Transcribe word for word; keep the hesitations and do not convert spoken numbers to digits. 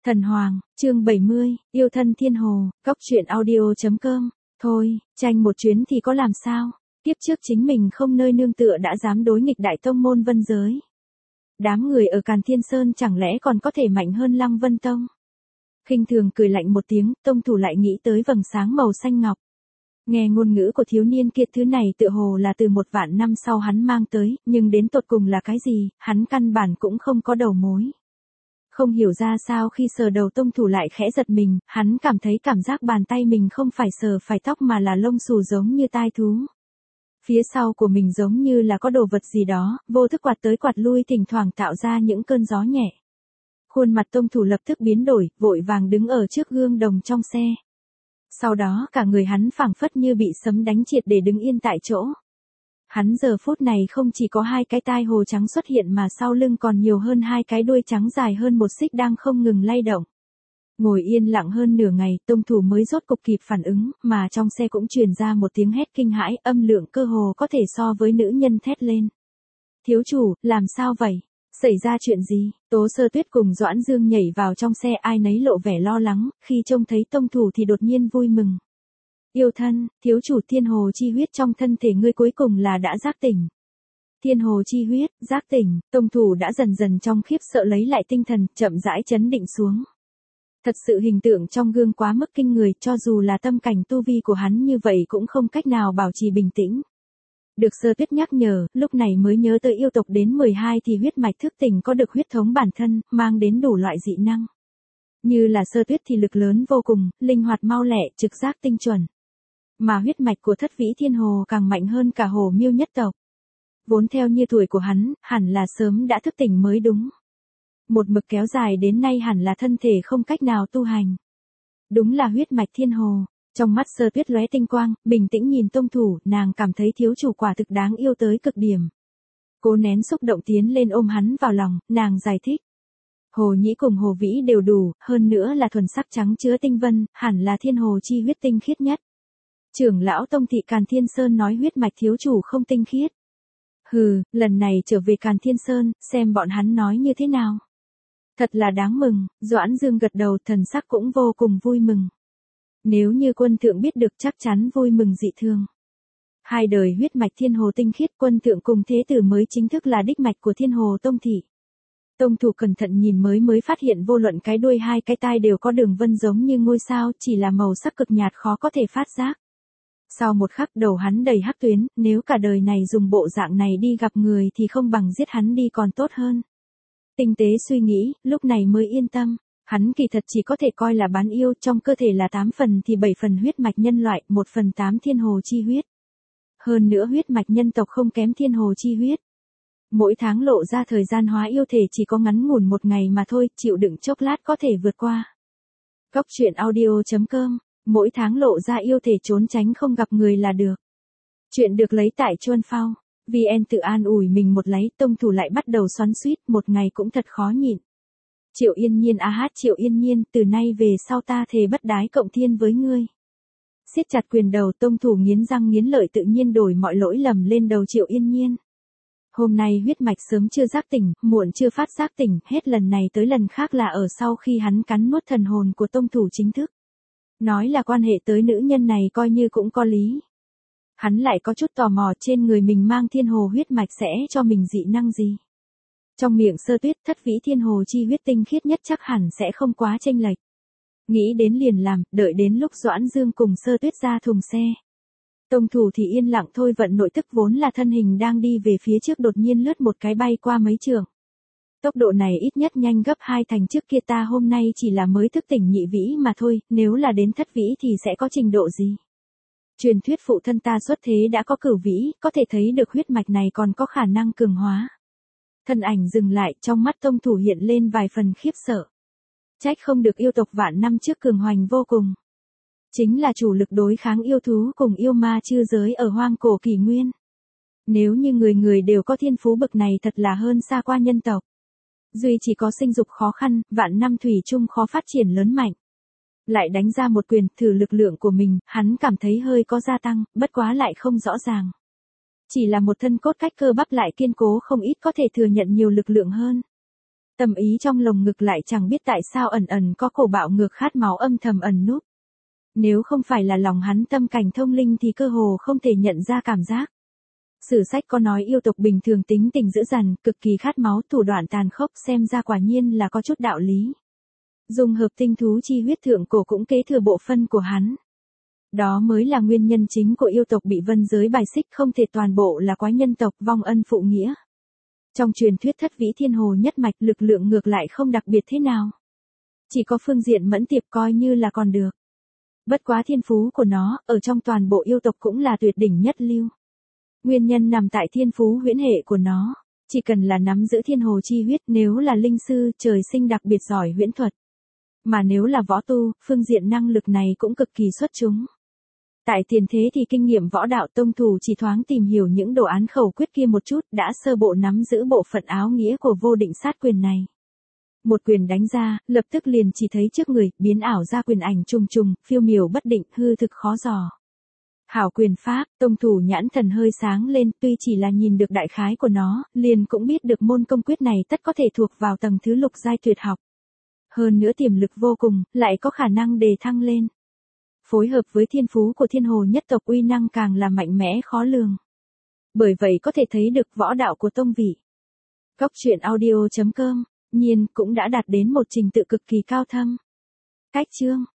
Thần Hoàng, chương bảy mươi, yêu thân thiên hồ, góc truyện audio.com, thôi, tranh một chuyến thì có làm sao, kiếp trước chính mình không nơi nương tựa đã dám đối nghịch đại tông môn Vân giới. Đám người ở Càn Thiên Sơn chẳng lẽ còn có thể mạnh hơn Lăng Vân Tông? Khinh thường cười lạnh một tiếng, tông thủ lại nghĩ tới vầng sáng màu xanh ngọc. Nghe ngôn ngữ của thiếu niên kia, thứ này tựa hồ là từ một vạn năm sau hắn mang tới, nhưng đến tột cùng là cái gì, hắn căn bản cũng không có đầu mối. Không hiểu ra sao khi sờ đầu tông thủ lại khẽ giật mình, hắn cảm thấy cảm giác bàn tay mình không phải sờ phải tóc mà là lông xù giống như tai thú. Phía sau của mình giống như là có đồ vật gì đó, vô thức quạt tới quạt lui thỉnh thoảng tạo ra những cơn gió nhẹ. Khuôn mặt tông thủ lập tức biến đổi, vội vàng đứng ở trước gương đồng trong xe. Sau đó cả người hắn phảng phất như bị sấm đánh triệt để đứng yên tại chỗ. Hắn giờ phút này không chỉ có hai cái tai hồ trắng xuất hiện mà sau lưng còn nhiều hơn hai cái đuôi trắng dài hơn một xích đang không ngừng lay động. Ngồi yên lặng hơn nửa ngày, tông thủ mới rốt cục kịp phản ứng, mà trong xe cũng truyền ra một tiếng hét kinh hãi, âm lượng cơ hồ có thể so với nữ nhân thét lên. Thiếu chủ, làm sao vậy? Xảy ra chuyện gì? Tố Sơ Tuyết cùng Doãn Dương nhảy vào trong xe, ai nấy lộ vẻ lo lắng, khi trông thấy tông thủ thì đột nhiên vui mừng. Yêu thân, thiếu chủ, thiên hồ chi huyết trong thân thể ngươi cuối cùng là đã giác tỉnh. Thiên hồ chi huyết, giác tỉnh, tông thủ đã dần dần trong khiếp sợ lấy lại tinh thần, chậm rãi chấn định xuống. Thật sự hình tượng trong gương quá mức kinh người, cho dù là tâm cảnh tu vi của hắn như vậy cũng không cách nào bảo trì bình tĩnh. Được Sơ Tuyết nhắc nhở, lúc này mới nhớ tới yêu tộc đến mười hai thì huyết mạch thức tỉnh có được huyết thống bản thân, mang đến đủ loại dị năng. Như là Sơ Tuyết thì lực lớn vô cùng, linh hoạt mau lẹ, trực giác tinh chuẩn. Mà huyết mạch của Thất Vĩ Thiên Hồ càng mạnh hơn cả Hồ Miêu nhất tộc. Vốn theo như tuổi của hắn, hẳn là sớm đã thức tỉnh mới đúng. Một mực kéo dài đến nay hẳn là thân thể không cách nào tu hành. Đúng là huyết mạch thiên hồ. Trong mắt Sơ Tuyết lóe tinh quang, bình tĩnh nhìn tông thủ, nàng cảm thấy thiếu chủ quả thực đáng yêu tới cực điểm. Cố nén xúc động tiến lên ôm hắn vào lòng, nàng giải thích. Hồ Nhĩ cùng Hồ Vĩ đều đủ, hơn nữa là thuần sắc trắng chứa tinh vân, hẳn là thiên hồ chi huyết tinh khiết nhất. Trưởng lão tông thị Càn Thiên Sơn nói huyết mạch thiếu chủ không tinh khiết. Hừ, lần này trở về Càn Thiên Sơn, xem bọn hắn nói như thế nào. Thật là đáng mừng, Doãn Dương gật đầu, thần sắc cũng vô cùng vui mừng. Nếu như quân thượng biết được chắc chắn vui mừng dị thường. Hai đời huyết mạch thiên hồ tinh khiết, quân thượng cùng thế tử mới chính thức là đích mạch của thiên hồ tông thị. Tông thủ cẩn thận nhìn mới mới phát hiện vô luận cái đuôi hai cái tai đều có đường vân giống như ngôi sao, chỉ là màu sắc cực nhạt khó có thể phát giác. Sau một khắc đầu hắn đầy hắc tuyến, nếu cả đời này dùng bộ dạng này đi gặp người thì không bằng giết hắn đi còn tốt hơn. Tinh tế suy nghĩ, lúc này mới yên tâm. Hắn kỳ thật chỉ có thể coi là bán yêu, trong cơ thể là tám phần thì bảy phần huyết mạch nhân loại, một phần tám thiên hồ chi huyết. Hơn nữa huyết mạch nhân tộc không kém thiên hồ chi huyết. Mỗi tháng lộ ra thời gian hóa yêu thể chỉ có ngắn ngủn một ngày mà thôi, chịu đựng chốc lát có thể vượt qua. Góc truyện audio.com, mỗi tháng lộ ra yêu thể trốn tránh không gặp người là được. Chuyện được lấy tại Chuân Phao. vê en tự an ủi mình một lấy, tông thủ lại bắt đầu xoắn xuýt, một ngày cũng thật khó nhịn. Triệu Yên Nhiên a hát Triệu Yên Nhiên, từ nay về sau ta thề bất đái cộng thiên với ngươi. Siết chặt quyền đầu, tông thủ nghiến răng nghiến lợi tự nhiên đổi mọi lỗi lầm lên đầu Triệu Yên Nhiên. Hôm nay huyết mạch sớm chưa giác tỉnh, muộn chưa phát giác tỉnh, hết lần này tới lần khác là ở sau khi hắn cắn nuốt thần hồn của tông thủ chính thức. Nói là quan hệ tới nữ nhân này coi như cũng có lý. Hắn lại có chút tò mò trên người mình mang thiên hồ huyết mạch sẽ cho mình dị năng gì. Trong miệng Sơ Tuyết, Thất Vĩ Thiên Hồ chi huyết tinh khiết nhất chắc hẳn sẽ không quá chênh lệch. Nghĩ đến liền làm, đợi đến lúc Doãn Dương cùng Sơ Tuyết ra thùng xe. Tông thủ thì yên lặng thôi, vận nội tức vốn là thân hình đang đi về phía trước đột nhiên lướt một cái bay qua mấy trượng. Tốc độ này ít nhất nhanh gấp hai thành trước kia, ta hôm nay chỉ là mới thức tỉnh nhị vĩ mà thôi, nếu là đến thất vĩ thì sẽ có trình độ gì. Truyền thuyết phụ thân ta xuất thế đã có cửu vĩ, có thể thấy được huyết mạch này còn có khả năng cường hóa. Thân ảnh dừng lại, trong mắt tông thủ hiện lên vài phần khiếp sợ. Trách không được yêu tộc vạn năm trước cường hoành vô cùng. Chính là chủ lực đối kháng yêu thú cùng yêu ma chư giới ở hoang cổ kỷ nguyên. Nếu như người người đều có thiên phú bậc này thật là hơn xa qua nhân tộc. Duy chỉ có sinh dục khó khăn, vạn năm thủy chung khó phát triển lớn mạnh. Lại đánh ra một quyền, thử lực lượng của mình, hắn cảm thấy hơi có gia tăng, bất quá lại không rõ ràng. Chỉ là một thân cốt cách cơ bắp lại kiên cố không ít, có thể thừa nhận nhiều lực lượng hơn. Tâm ý trong lồng ngực lại chẳng biết tại sao ẩn ẩn có cổ bạo ngược khát máu âm thầm ẩn núp. Nếu không phải là lòng hắn tâm cảnh thông linh thì cơ hồ không thể nhận ra cảm giác. Sử sách có nói yêu tộc bình thường tính tình dữ dằn, cực kỳ khát máu, thủ đoạn tàn khốc, xem ra quả nhiên là có chút đạo lý. Dùng hợp tinh thú chi huyết thượng cổ cũng kế thừa bộ phân của hắn. Đó mới là nguyên nhân chính của yêu tộc bị vân giới bài xích, không thể toàn bộ là quái nhân tộc vong ân phụ nghĩa. Trong truyền thuyết thất vĩ thiên hồ nhất mạch lực lượng ngược lại không đặc biệt thế nào. Chỉ có phương diện mẫn tiệp coi như là còn được. Bất quá thiên phú của nó, ở trong toàn bộ yêu tộc cũng là tuyệt đỉnh nhất lưu. Nguyên nhân nằm tại thiên phú huyễn hệ của nó. Chỉ cần là nắm giữ thiên hồ chi huyết, nếu là linh sư, trời sinh đặc biệt giỏi huyễn thuật. Mà nếu là võ tu, phương diện năng lực này cũng cực kỳ xuất chúng. Tại tiền thế thì kinh nghiệm võ đạo tông thủ chỉ thoáng tìm hiểu những đồ án khẩu quyết kia một chút đã sơ bộ nắm giữ bộ phận áo nghĩa của vô định sát quyền này. Một quyền đánh ra, lập tức liền chỉ thấy trước người, biến ảo ra quyền ảnh trùng trùng, phiêu miểu bất định, hư thực khó dò. Hảo quyền pháp, tông thủ nhãn thần hơi sáng lên, tuy chỉ là nhìn được đại khái của nó, liền cũng biết được môn công quyết này tất có thể thuộc vào tầng thứ lục giai tuyệt học. Hơn nữa tiềm lực vô cùng, lại có khả năng đề thăng lên. Phối hợp với thiên phú của thiên hồ nhất tộc uy năng càng là mạnh mẽ khó lường. Bởi vậy có thể thấy được võ đạo của tông vị. Góc truyện audio chấm com, nhiên cũng đã đạt đến một trình tự cực kỳ cao thâm. Cách chương